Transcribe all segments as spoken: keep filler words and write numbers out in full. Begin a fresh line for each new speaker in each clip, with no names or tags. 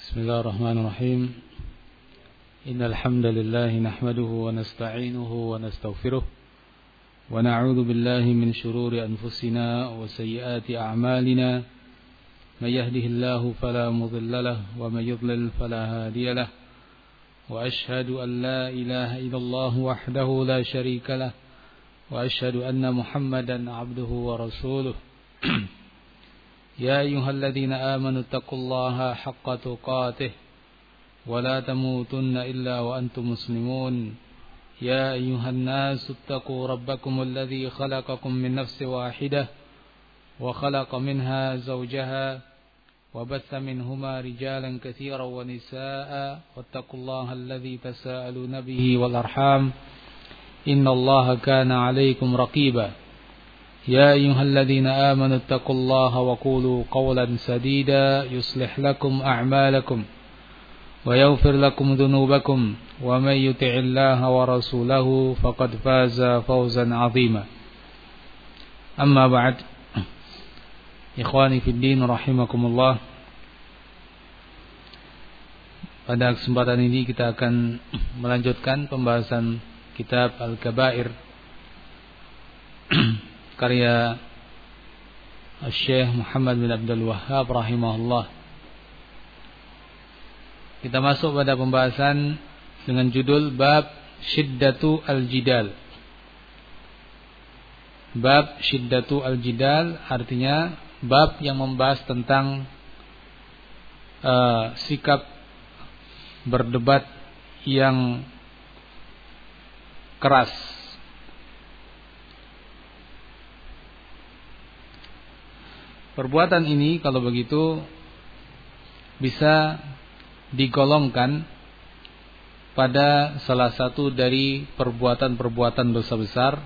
بسم الله الرحمن الرحيم إن الحمد لله نحمده ونستعينه ونستغفره ونعوذ بالله من شرور أنفسنا وسيئات أعمالنا من يهده الله فلا مضل له ومن يضلل فلا هادي له وأشهد أن لا إله إلا الله وحده لا شريك له وأشهد أن محمدا عبده ورسوله يا أيها الذين آمنوا اتقوا الله حق تقاته ولا تموتن إلا وأنتم مسلمون يا أيها الناس اتقوا ربكم الذي خلقكم من نفس واحدة وخلق منها زوجها وبث منهما رجالا كثيرا ونساء واتقوا الله الذي تساءلون به والأرحام إن الله كان عليكم رقيبا يا أيها الذين آمنوا اتقوا الله وقولوا قولا سديدا يصلح لكم أعمالكم ويغفر لكم ذنوبكم ومن يطع الله ورسوله فقد فاز فوزا عظيما أما بعد Ikhwani fi din rahimakumullah. Pada kesempatan ini kita akan melanjutkan pembahasan kitab Al-Kabair karya Syekh Muhammad bin Abdul Wahhab rahimahullah. Kita masuk pada pembahasan dengan judul Bab Syiddatu Al-Jidal. Bab Syiddatu Al-Jidal artinya bab yang membahas tentang uh, sikap berdebat yang keras. Perbuatan ini kalau begitu bisa digolongkan pada salah satu dari perbuatan-perbuatan dosa besar,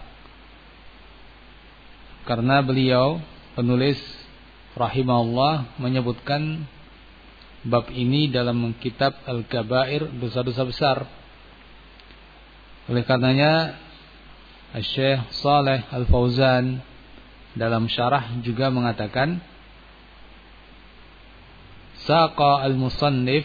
karena beliau penulis rahimahullah menyebutkan bab ini dalam kitab Al-Kabair, dosa-dosa besar. Oleh karenanya Syekh Shalih Al-Fauzan dalam syarah juga mengatakan saqa al-musannif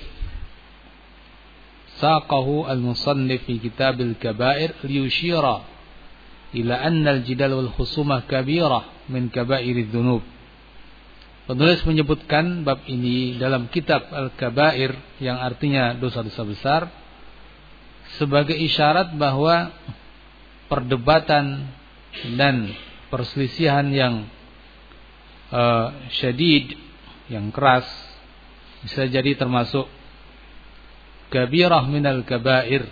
saqahu al-musannif fi kitab al-kabair liyushira ila anna al-jidal wal khusumah kabirah min kabairidz dzunub. Penulis menyebutkan bab ini dalam kitab Al-Kabair yang artinya dosa-dosa besar sebagai isyarat bahwa perdebatan dan perselisihan yang uh, syadid, yang keras, bisa jadi termasuk kabirah minal kabair,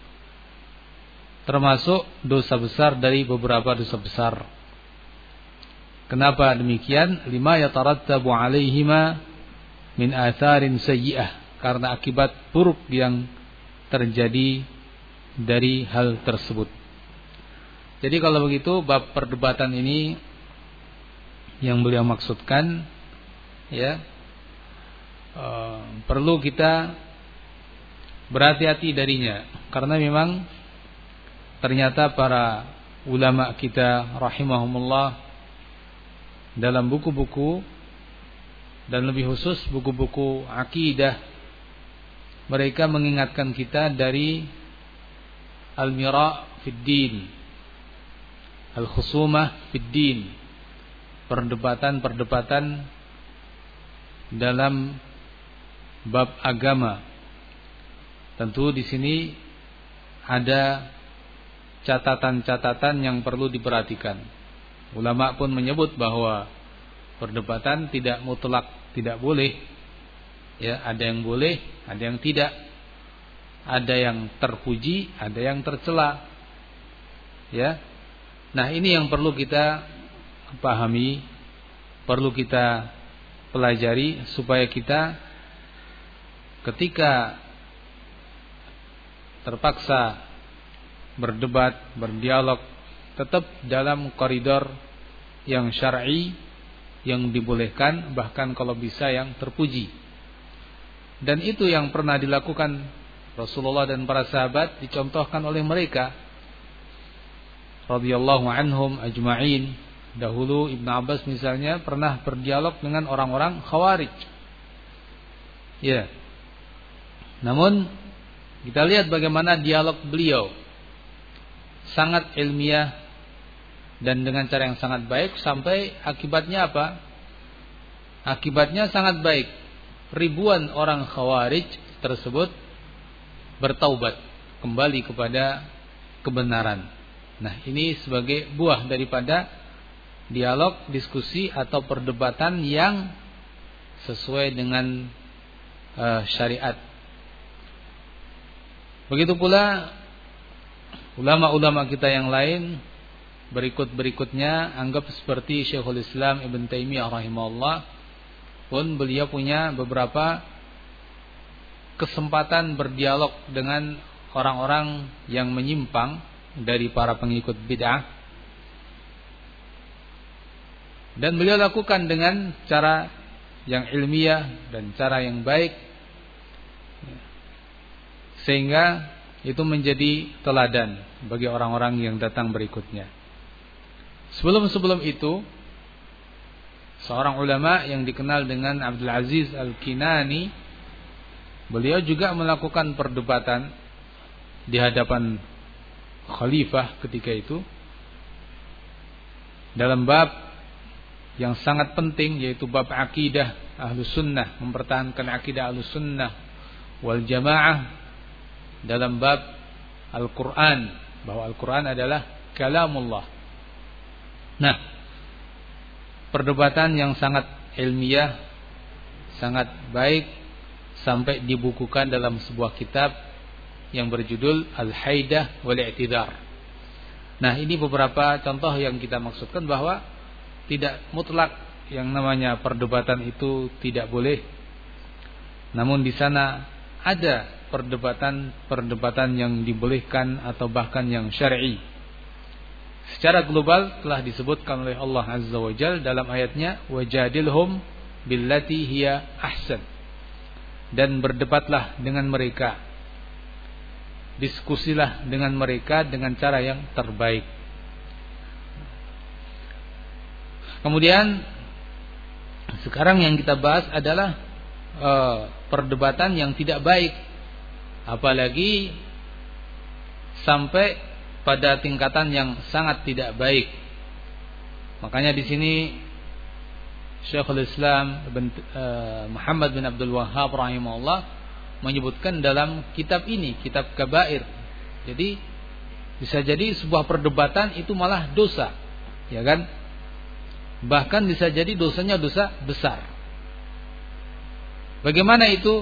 termasuk dosa besar dari beberapa dosa besar. Kenapa demikian? Lima yatarattabu alaihima min atharin sayyi'ah, karena akibat buruk yang terjadi dari hal tersebut. Jadi kalau begitu bab perdebatan ini yang beliau maksudkan, ya, e, perlu kita berhati-hati darinya, karena memang ternyata para ulama kita rahimahumullah dalam buku-buku dan lebih khusus buku-buku akidah, mereka mengingatkan kita dari al-mira' fid din, al-khusumah fid din, perdebatan-perdebatan dalam bab agama. Tentu di sini ada catatan-catatan yang perlu diperhatikan. Ulama pun menyebut bahwa perdebatan tidak mutlak, tidak boleh. Ya, ada yang boleh, ada yang tidak. Ada yang terpuji, ada yang tercela. Ya. Nah, ini yang perlu kita pahami, perlu kita pelajari supaya kita ketika terpaksa berdebat, berdialog, tetap dalam koridor yang syar'i, yang dibolehkan, bahkan kalau bisa yang terpuji. Dan itu yang pernah dilakukan Rasulullah dan para sahabat, dicontohkan oleh mereka radhiyallahu anhum ajma'in. Dahulu Ibnu Abbas misalnya pernah berdialog dengan orang-orang Khawarij. Ya. Namun kita lihat bagaimana dialog beliau sangat ilmiah dan dengan cara yang sangat baik, sampai akibatnya apa? Akibatnya sangat baik. Ribuan orang Khawarij tersebut bertaubat kembali kepada kebenaran. Nah, ini sebagai buah daripada dialog, diskusi atau perdebatan yang sesuai dengan uh, syariat. Begitu pula ulama-ulama kita yang lain berikut-berikutnya, anggap seperti Syekhul Islam Ibn Taimiyah rahimahullah, pun beliau punya beberapa kesempatan berdialog dengan orang-orang yang menyimpang dari para pengikut bid'ah, dan beliau lakukan dengan cara yang ilmiah dan cara yang baik, sehingga itu menjadi teladan bagi orang-orang yang datang berikutnya. Sebelum-sebelum itu, seorang ulama yang dikenal dengan Abdul Aziz Al-Kinani, beliau juga melakukan perdebatan di hadapan khalifah ketika itu dalam bab yang sangat penting, yaitu bab akidah Ahlus Sunnah, mempertahankan akidah Ahlus Sunnah wal Jamaah dalam bab Al-Quran, bahwa Al-Quran adalah kalamullah. Nah, perdebatan yang sangat ilmiah, sangat baik, sampai dibukukan dalam sebuah kitab yang berjudul Al-Haidah wal I'tidar. Nah, ini beberapa contoh yang kita maksudkan bahwa tidak mutlak yang namanya perdebatan itu tidak boleh. Namun di sana ada perdebatan-perdebatan yang dibolehkan atau bahkan yang syar'i. Secara global telah disebutkan oleh Allah Azza wa Jalla dalam ayatnya, wajadilhum billati hiya ahsan, dan berdebatlah dengan mereka, diskusilah dengan mereka dengan cara yang terbaik. Kemudian sekarang yang kita bahas adalah uh, perdebatan yang tidak baik, apalagi sampai pada tingkatan yang sangat tidak baik. Makanya di sini Syekhul Islam uh, Muhammad bin Abdul Wahhab rahimahullah menyebutkan dalam kitab ini, kitab Kabair. Jadi bisa jadi sebuah perdebatan itu malah dosa, ya kan? Bahkan bisa jadi dosanya dosa besar. Bagaimana itu?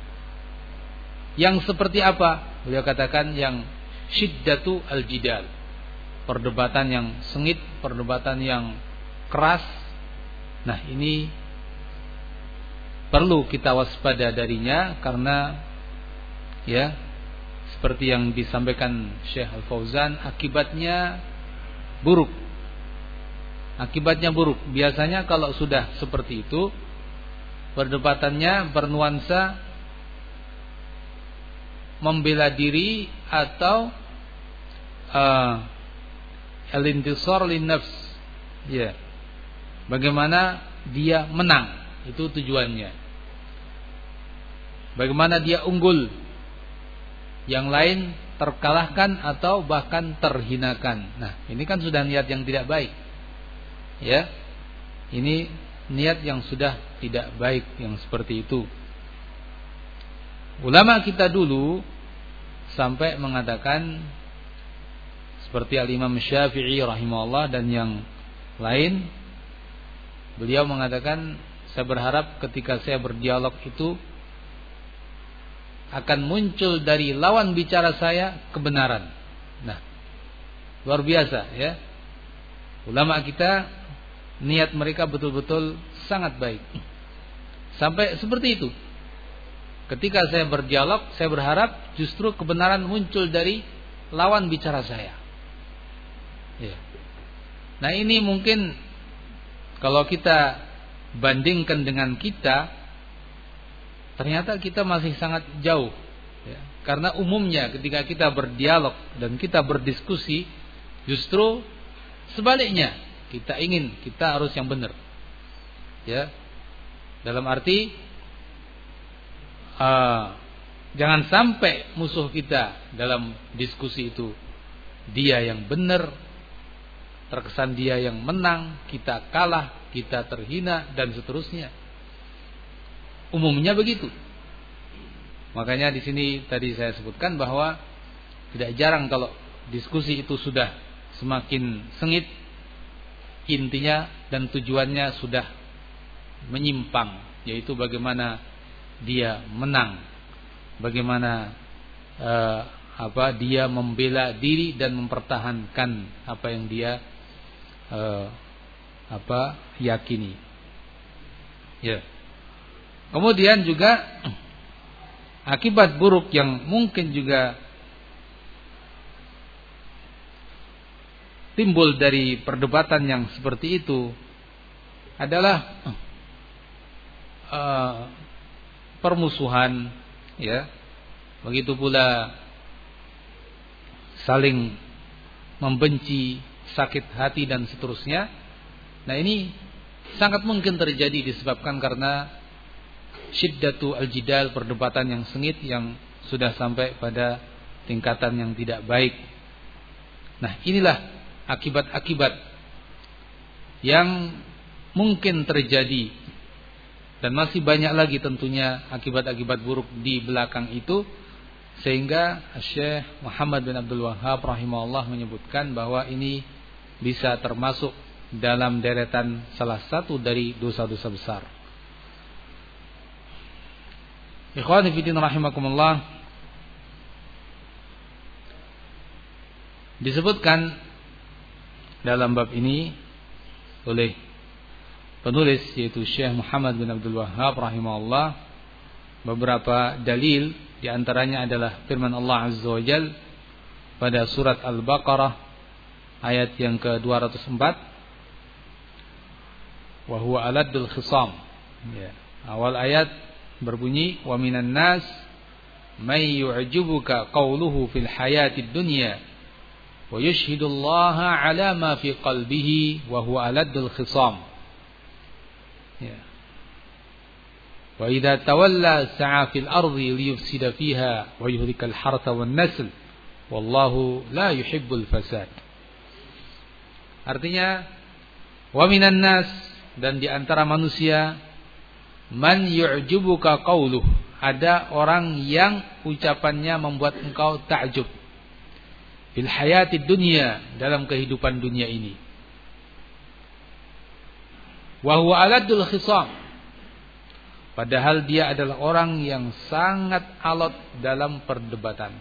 Yang seperti apa? Beliau katakan yang syiddatu al-jidal, perdebatan yang sengit, perdebatan yang keras. Nah, ini perlu kita waspada darinya, karena ya seperti yang disampaikan Syekh Al-Fauzan, akibatnya buruk. Akibatnya buruk. Biasanya kalau sudah seperti itu, perdebatannya bernuansa membela diri atau uh, al-intisar lin-nafs. Ya. Bagaimana dia menang, itu tujuannya. Bagaimana dia unggul, yang lain terkalahkan atau bahkan terhinakan. Nah, ini kan sudah niat yang tidak baik. Ya. Ini niat yang sudah tidak baik yang seperti itu. Ulama kita dulu sampai mengatakan seperti Al-Imam Syafi'i rahimahullah dan yang lain, beliau mengatakan, saya berharap ketika saya berdialog itu akan muncul dari lawan bicara saya kebenaran. Nah, luar biasa ya. Ulama kita niat mereka betul-betul sangat baik. Sampai seperti itu. Ketika saya berdialog, saya berharap justru kebenaran muncul dari lawan bicara saya. Ya. Nah, ini mungkin kalau kita bandingkan dengan kita, ternyata kita masih sangat jauh. Ya. Karena umumnya ketika kita berdialog dan kita berdiskusi, justru sebaliknya, kita ingin, kita harus yang benar. Ya. Dalam arti uh, Jangan sampai musuh kita dalam diskusi itu dia yang benar, terkesan dia yang menang, kita kalah, kita terhina dan seterusnya. Umumnya begitu. Makanya di sini tadi saya sebutkan bahwa tidak jarang kalau diskusi itu sudah semakin sengit, intinya dan tujuannya sudah menyimpang, yaitu bagaimana dia menang, bagaimana eh, apa dia membela diri dan mempertahankan apa yang dia eh, apa yakini. Ya. Kemudian juga akibat buruk yang mungkin juga timbul dari perdebatan yang seperti itu adalah uh, permusuhan, ya. Begitu pula saling membenci, sakit hati dan seterusnya. Nah, ini sangat mungkin terjadi disebabkan karena syiddatu al-jidal, perdebatan yang sengit yang sudah sampai pada tingkatan yang tidak baik. Nah, inilah akibat-akibat yang mungkin terjadi dan masih banyak lagi tentunya akibat-akibat buruk di belakang itu, sehingga Syekh Muhammad bin Abdul Wahhab rahimahullah menyebutkan bahwa ini bisa termasuk dalam deretan salah satu dari dosa-dosa besar. Ikhwani fillah rahimakumullah, disebutkan dalam bab ini oleh penulis yaitu Syekh Muhammad bin Abdul Wahhab rahimahullah beberapa dalil, di antaranya adalah firman Allah Azza wa Jalla pada surat Al-Baqarah ayat yang ke dua ratus empat, wa huwa aladul khisam. Ya. Awal ayat berbunyi, wa minan nas may yu'jibuka qawluhu fil hayatid dunya wa yushhidullaha ala ma fi qalbihi wa huwa aladul khisam. Ya. Wa idza tawalla sa'a fil ardi liyufsida fiha wa yuhlikal hartha wan nasl wallahu la yuhibbul fasad. Artinya, wa minan nas, dan di antara manusia, man yu'jibuka qawluh, ada orang yang ucapannya membuat engkau takjub, fil hayatid dunya, dalam kehidupan dunia ini, wa huwa aladul khisam, padahal dia adalah orang yang sangat alot dalam perdebatan.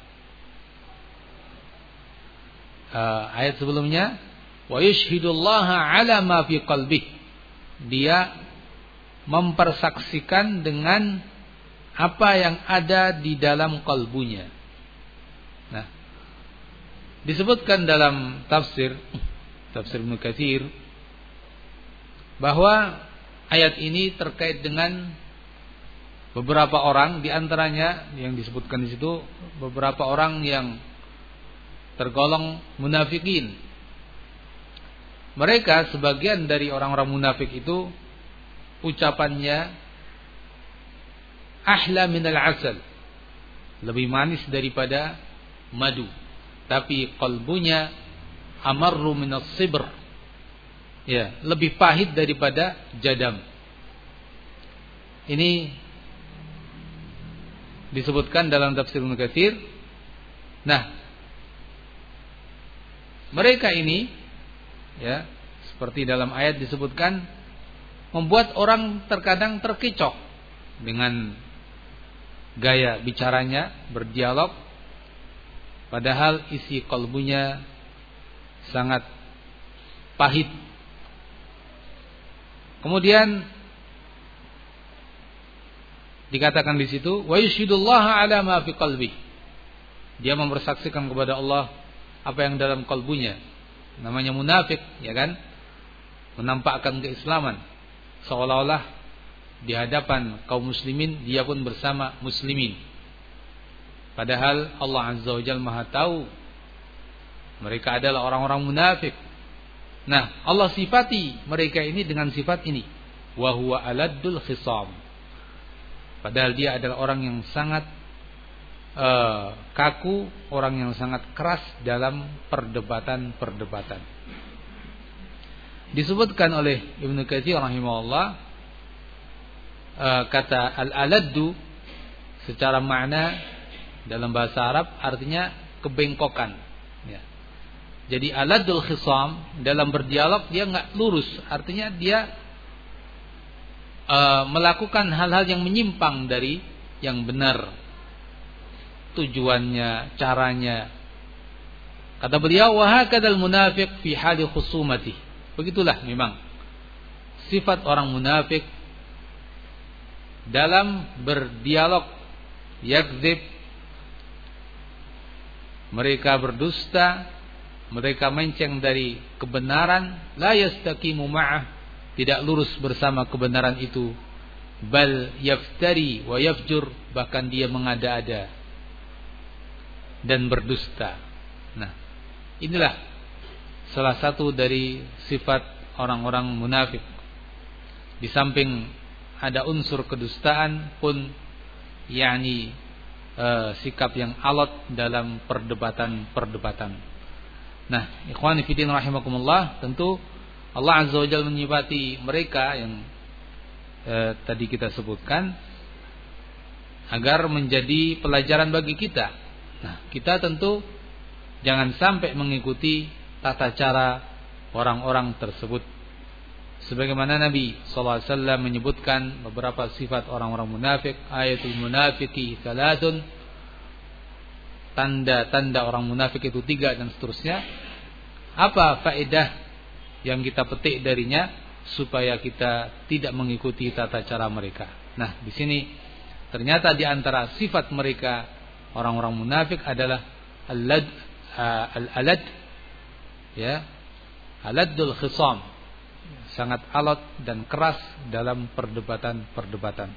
Uh, ayat sebelumnya, wa yushhidullaha ala ma fi qalbih, dia mempersaksikan dengan apa yang ada di dalam kalbunya. Nah, disebutkan dalam tafsir tafsir Ibnu Katsir bahwa ayat ini terkait dengan beberapa orang, di antaranya yang disebutkan di situ beberapa orang yang tergolong munafikin. Mereka, sebagian dari orang-orang munafik itu ucapannya ahla minal asal, lebih manis daripada madu, tapi qalbunya amarru minas sibr, ya, lebih pahit daripada jadam. Ini disebutkan dalam tafsir Ibnu Katsir. Nah, mereka ini, ya, seperti dalam ayat disebutkan, membuat orang terkadang terkecoh dengan gaya bicaranya, berdialog, padahal isi kalbunya sangat pahit. Kemudian dikatakan di situ, wa yushhidullaha ala ma fi qalbi, dia mempersaksikan kepada Allah apa yang dalam kalbunya. Namanya munafik, ya kan? Menampakkan keislaman, seolah-olah di hadapan kaum muslimin dia pun bersama muslimin, padahal Allah Azza wa Jalla Maha tahu mereka adalah orang-orang munafik. Nah, Allah sifati mereka ini dengan sifat ini, wa huwa aladul khisam, padahal dia adalah orang yang sangat uh, kaku, orang yang sangat keras dalam perdebatan-perdebatan. Disebutkan oleh Ibnu Katsir rahimahullah, uh, kata al-aladdu secara makna dalam bahasa Arab artinya kebengkokan. Ya. Jadi aladul khisam dalam berdialog dia nggak lurus, artinya dia uh, melakukan hal-hal yang menyimpang dari yang benar, tujuannya, caranya. Kata beliau, wa hakadzal munafiq fi hali khusumati. Begitulah memang sifat orang munafik dalam berdialog. Yakdzib, mereka berdusta, mereka menceng dari kebenaran, la yastaqimu ma'ah, tidak lurus bersama kebenaran itu, bal yaftari wa yafjur, bahkan dia mengada-ada dan berdusta. Nah, inilah salah satu dari sifat orang-orang munafik. Di samping ada unsur kedustaan pun, yakni uh, sikap yang alot dalam perdebatan-perdebatan. Nah, ikhwani fillah rahimakumullah, tentu Allah Azza wa Jalla menyifati mereka yang uh, tadi kita sebutkan agar menjadi pelajaran bagi kita. Nah, kita tentu jangan sampai mengikuti tata cara orang-orang tersebut. Sebagaimana Nabi sallallahu alaihi wasallam menyebutkan beberapa sifat orang-orang munafik, ayatul munafiqi salatun, tanda-tanda orang munafik itu tiga, dan seterusnya. Apa faedah yang kita petik darinya supaya kita tidak mengikuti tata cara mereka? Nah, di sini ternyata di antara sifat mereka orang-orang munafik adalah al-lad al-alad ya, aladul khisam, sangat alot dan keras dalam perdebatan-perdebatan.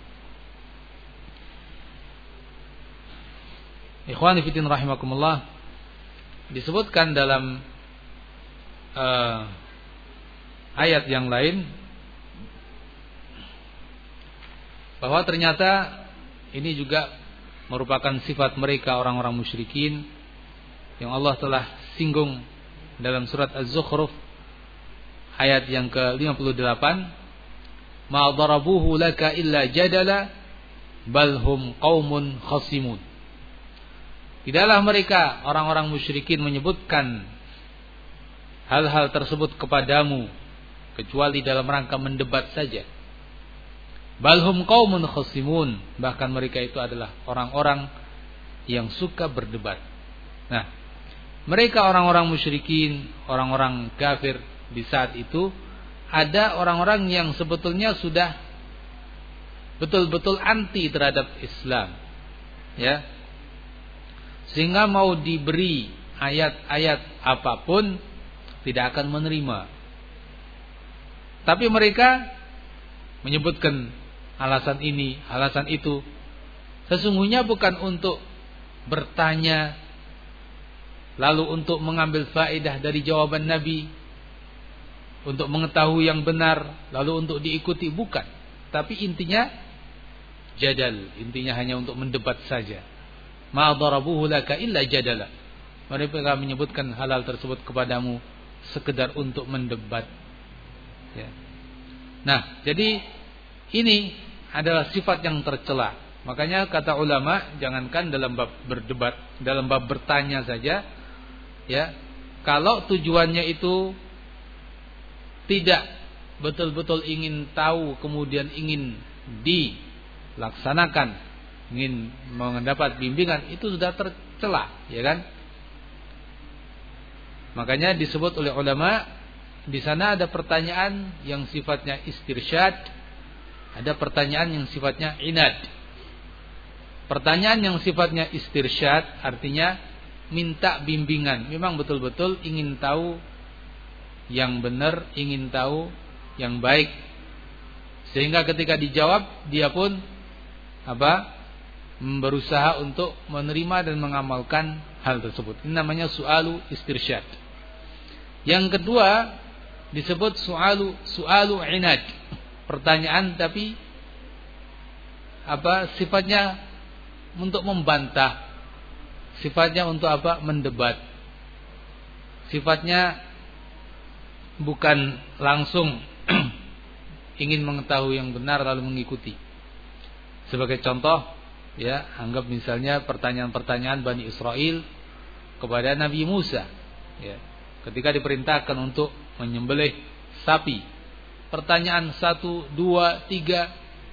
Ikhwani fillah rahimakumullah, disebutkan dalam uh, ayat yang lain bahwa ternyata ini juga merupakan sifat mereka orang-orang musyrikin yang Allah telah singgung dalam surat Az-Zukhruf ayat yang ke lima puluh delapan, ma darabuhu laka illa jadala bal hum qaumun khasimun. Tidaklah mereka orang-orang musyrikin menyebutkan hal-hal tersebut kepadamu kecuali dalam rangka mendebat saja. Bal hum qaumun khasimun, bahkan mereka itu adalah orang-orang yang suka berdebat. Nah, mereka orang-orang musyrikin, orang-orang kafir di saat itu, ada orang-orang yang sebetulnya sudah betul-betul anti terhadap Islam, ya, sehingga mau diberi ayat-ayat apapun tidak akan menerima. Tapi mereka menyebutkan alasan ini, alasan itu, sesungguhnya bukan untuk bertanya lalu untuk mengambil faedah dari jawaban Nabi, untuk mengetahui yang benar lalu untuk diikuti, bukan. Tapi intinya jadal, intinya hanya untuk mendebat saja. Ma darabuhu laka illa jadala. Mereka menyebutkan halal tersebut kepadamu sekedar untuk mendebat, ya. Nah, jadi ini adalah sifat yang tercela. Makanya kata ulama, jangankan dalam bab berdebat, dalam bab bertanya saja, ya, kalau tujuannya itu tidak betul-betul ingin tahu kemudian ingin dilaksanakan, ingin mendapat bimbingan, itu sudah tercela, ya kan? Makanya disebut oleh ulama, di sana ada pertanyaan yang sifatnya istirsyad, ada pertanyaan yang sifatnya inad. Pertanyaan yang sifatnya istirsyad artinya minta bimbingan, memang betul-betul ingin tahu yang benar, ingin tahu yang baik, sehingga ketika dijawab dia pun apa? berusaha untuk menerima dan mengamalkan hal tersebut. Ini namanya su'alu istirsyad. Yang kedua disebut su'alu su'alu inad, pertanyaan tapi apa? sifatnya untuk membantah, sifatnya untuk apa? Mendebat. Sifatnya bukan langsung ingin mengetahui yang benar lalu mengikuti. Sebagai contoh, ya, anggap misalnya pertanyaan-pertanyaan Bani Israel kepada Nabi Musa, ya, ketika diperintahkan untuk menyembelih sapi. Pertanyaan satu, dua, tiga.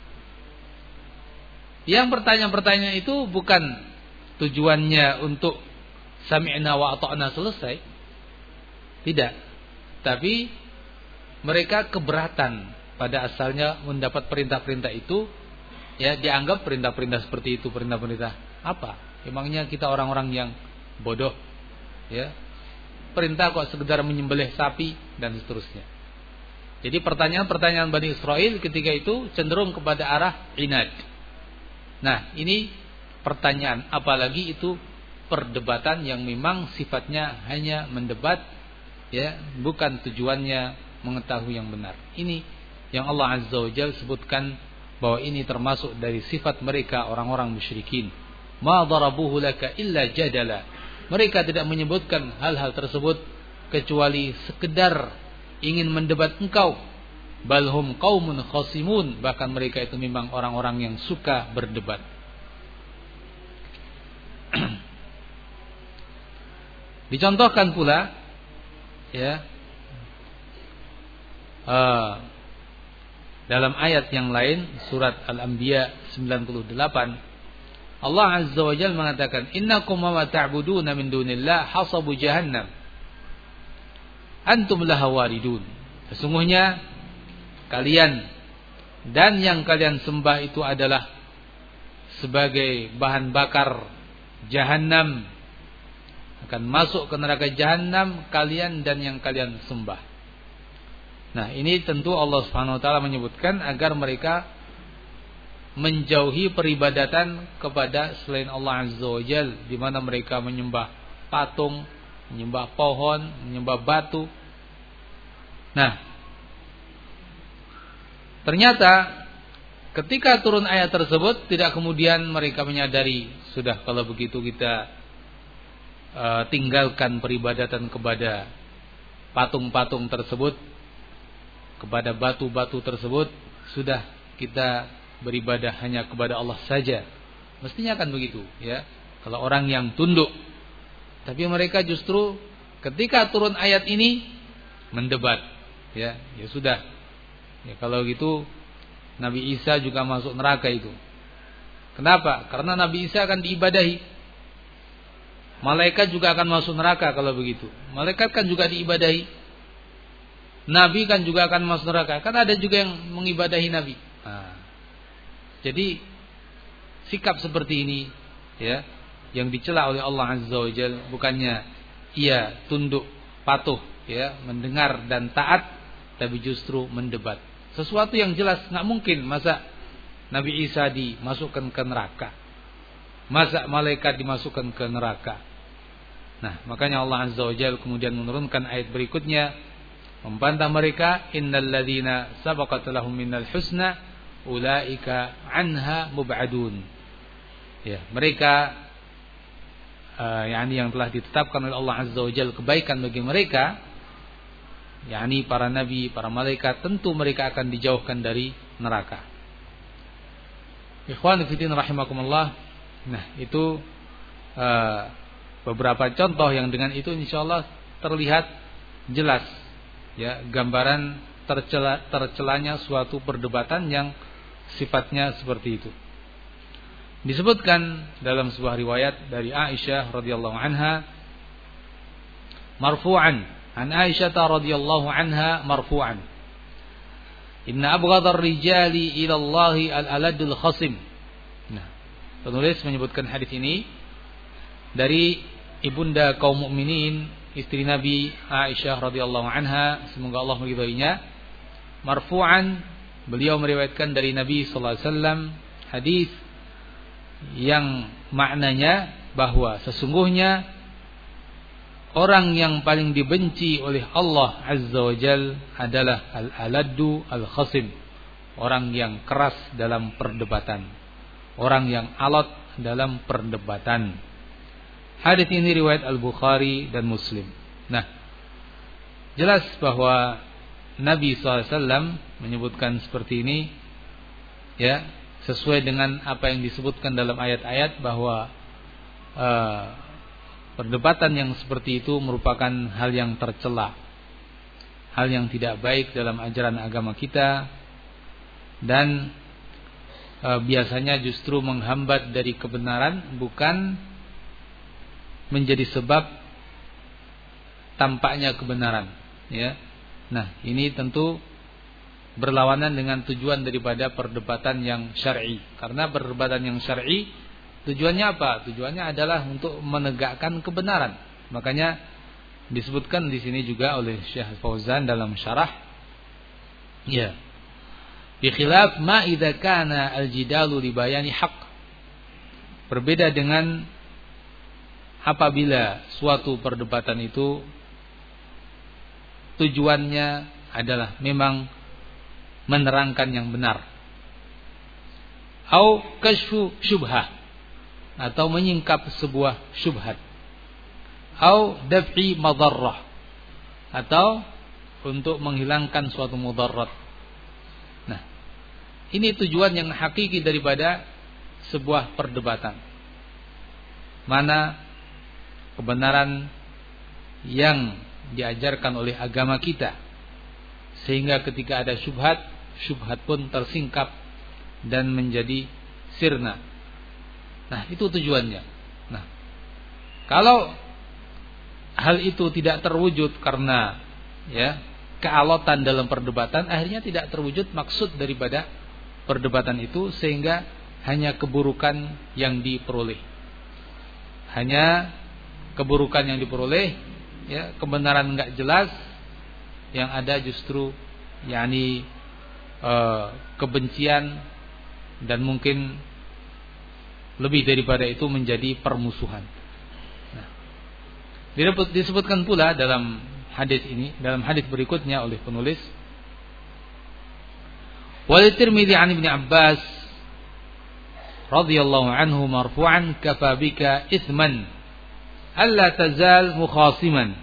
Yang pertanyaan-pertanyaan itu bukan tujuannya untuk sami'na wa ata'na selesai. Tidak. Tapi mereka keberatan pada asalnya mendapat perintah-perintah itu, ya, dianggap perintah-perintah seperti itu perintah-perintah apa? Emangnya kita orang-orang yang bodoh, ya? Perintah kok sekedar menyembelih sapi dan seterusnya. Jadi pertanyaan-pertanyaan Bani Israel ketika itu cenderung kepada arah inad. Nah, ini pertanyaan, apalagi itu perdebatan yang memang sifatnya hanya mendebat, ya, bukan tujuannya mengetahui yang benar. Ini yang Allah Azza wa Jalla sebutkan bahwa ini termasuk dari sifat mereka orang-orang musyrikin. Ma darabuhu laka illa jadala. Mereka tidak menyebutkan hal-hal tersebut kecuali sekedar ingin mendebat engkau. Balhum qaumun khasimun. Bahkan mereka itu memang orang-orang yang suka berdebat. Dicontohkan pula, ya, uh, dalam ayat yang lain, surat Al-Anbiya sembilan puluh delapan, Allah Azza wa Jalla mengatakan, innakum wa ta'buduna min dunillah hasabu jahannam antum laha waridun. Sesungguhnya kalian dan yang kalian sembah itu adalah sebagai bahan bakar jahannam, akan masuk ke neraka jahannam kalian dan yang kalian sembah. Nah, ini tentu Allah Subhanahu wa taala menyebutkan agar mereka menjauhi peribadatan kepada selain Allah Azza wa Jalla, di mana mereka menyembah patung, menyembah pohon, menyembah batu. Nah, ternyata ketika turun ayat tersebut tidak kemudian mereka menyadari, sudah kalau begitu kita uh, tinggalkan peribadatan kepada patung-patung tersebut, kepada batu-batu tersebut, sudah kita beribadah hanya kepada Allah saja. Mestinya kan begitu, ya. Kalau orang yang tunduk. Tapi mereka justru ketika turun ayat ini mendebat, ya. Ya sudah. Ya kalau gitu Nabi Isa juga masuk neraka itu. Kenapa? Karena Nabi Isa akan diibadahi. Malaikat juga akan masuk neraka kalau begitu. Malaikat kan juga diibadahi. Nabi kan juga akan masuk neraka. Kan ada juga yang mengibadahi Nabi. Nah, jadi sikap seperti ini, ya, yang dicela oleh Allah Azza wa Jalla, bukannya ia tunduk patuh, ya, mendengar dan taat, tapi justru mendebat. Sesuatu yang jelas nggak mungkin masa Nabi Isa dimasukkan ke neraka, masa malaikat dimasukkan ke neraka. Nah, makanya Allah Azza wa Jalla kemudian menurunkan ayat berikutnya membantah mereka, innal ladzina sabaqat lahum minal husna ulaika anha mub'adun. Ya, mereka uh, yakni yang telah ditetapkan oleh Allah Azza wa Jalla kebaikan bagi mereka, yakni para nabi, para malaikat, tentu mereka akan dijauhkan dari neraka. Ikhwan fillah rahimakumullah. Nah, itu uh, beberapa contoh yang dengan itu insyaallah terlihat jelas, ya, gambaran tercela, tercelanya suatu perdebatan yang sifatnya seperti itu. Disebutkan dalam sebuah riwayat dari Aisyah radhiyallahu anha marfu'an, an Aisyah radhiyallahu anha marfu'an, inna abghadar rijali ila Allah al-aladul khasim. Nah, penulis menyebutkan hadis ini dari ibunda kaum mukminin, istri Nabi Aisyah radhiyallahu anha, semoga Allah meridhoinya, marfu'an, beliau meriwayatkan dari Nabi sallallahu alaihi wasallam hadis yang maknanya bahwa sesungguhnya orang yang paling dibenci oleh Allah Azza wa Jalla adalah al-aladdu al-khasim, orang yang keras dalam perdebatan, orang yang alot dalam perdebatan. Hadis ini riwayat Al-Bukhari dan Muslim. Nah, jelas bahwa Nabi shallallahu alaihi wasallam menyebutkan seperti ini, ya, sesuai dengan apa yang disebutkan dalam ayat-ayat bahwa uh, perdebatan yang seperti itu merupakan hal yang tercela, hal yang tidak baik dalam ajaran agama kita, dan uh, biasanya justru menghambat dari kebenaran, bukan menjadi sebab tampaknya kebenaran, ya. Nah, ini tentu berlawanan dengan tujuan daripada perdebatan yang syar'i. Karena perdebatan yang syar'i tujuannya apa? Tujuannya adalah untuk menegakkan kebenaran. Makanya disebutkan di sini juga oleh Syekh Fauzan dalam syarah, ya. Bi khilaf ma idza kana al-jidalu li bayani haqq. Berbeda dengan apabila suatu perdebatan itu tujuannya adalah memang menerangkan yang benar, au kashfu syubhah, atau menyingkap sebuah syubhat, au daf'i madarrah, atau untuk menghilangkan suatu mudarat. Nah, ini tujuan yang hakiki daripada sebuah perdebatan. Mana kebenaran yang diajarkan oleh agama kita, sehingga ketika ada syubhat, syubhat pun tersingkap dan menjadi sirna. Nah, itu tujuannya. Nah, kalau hal itu tidak terwujud karena, ya, kealotan dalam perdebatan, akhirnya tidak terwujud maksud daripada perdebatan itu, sehingga hanya keburukan yang diperoleh. Hanya keburukan yang diperoleh, ya, kebenaran enggak jelas, yang ada justru yakni e, kebencian, dan mungkin lebih daripada itu menjadi permusuhan. Nah, disebutkan pula dalam hadis ini, dalam hadis berikutnya oleh penulis, wa Tirmidzi an Ibnu Abbas radhiyallahu anhu marfu'an, kafa bika itsman alla tazal mukhasiman.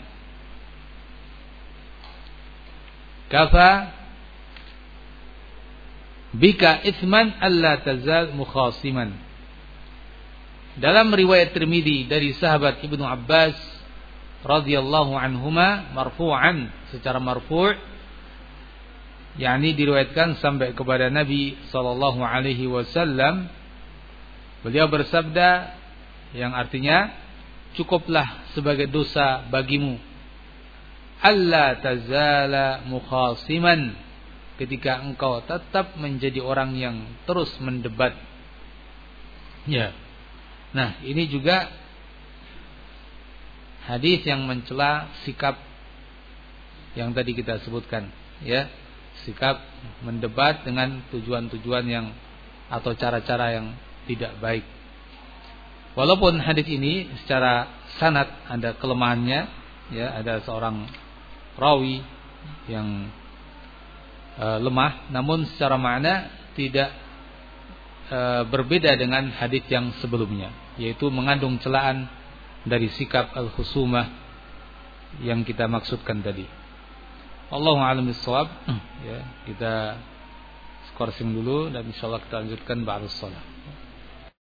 Kafa bika itsman alla tazal mukhasiman. Dalam riwayat Tirmidzi dari sahabat Ibnu Abbas radhiyallahu anhuma marfu'an, secara marfu', yakni diriwayatkan sampai kepada Nabi sallallahu alaihi wasallam, beliau bersabda, yang artinya, cukuplah sebagai dosa bagimu alla tazala mukhasiman, ketika engkau tetap menjadi orang yang terus mendebat. Ya. Nah, ini juga hadis yang mencela sikap yang tadi kita sebutkan, ya. Sikap mendebat dengan tujuan-tujuan yang atau cara-cara yang tidak baik. Walaupun hadis ini secara sanad ada kelemahannya, ya, ada seorang rawi yang e, lemah, namun secara makna tidak e, berbeda dengan hadis yang sebelumnya, yaitu mengandung celaan dari sikap al-khusumah yang kita maksudkan tadi. Allahu a'lam bissawab. Ya, kita skorsing dulu dan insyaallah kita lanjutkan ba'da shalah.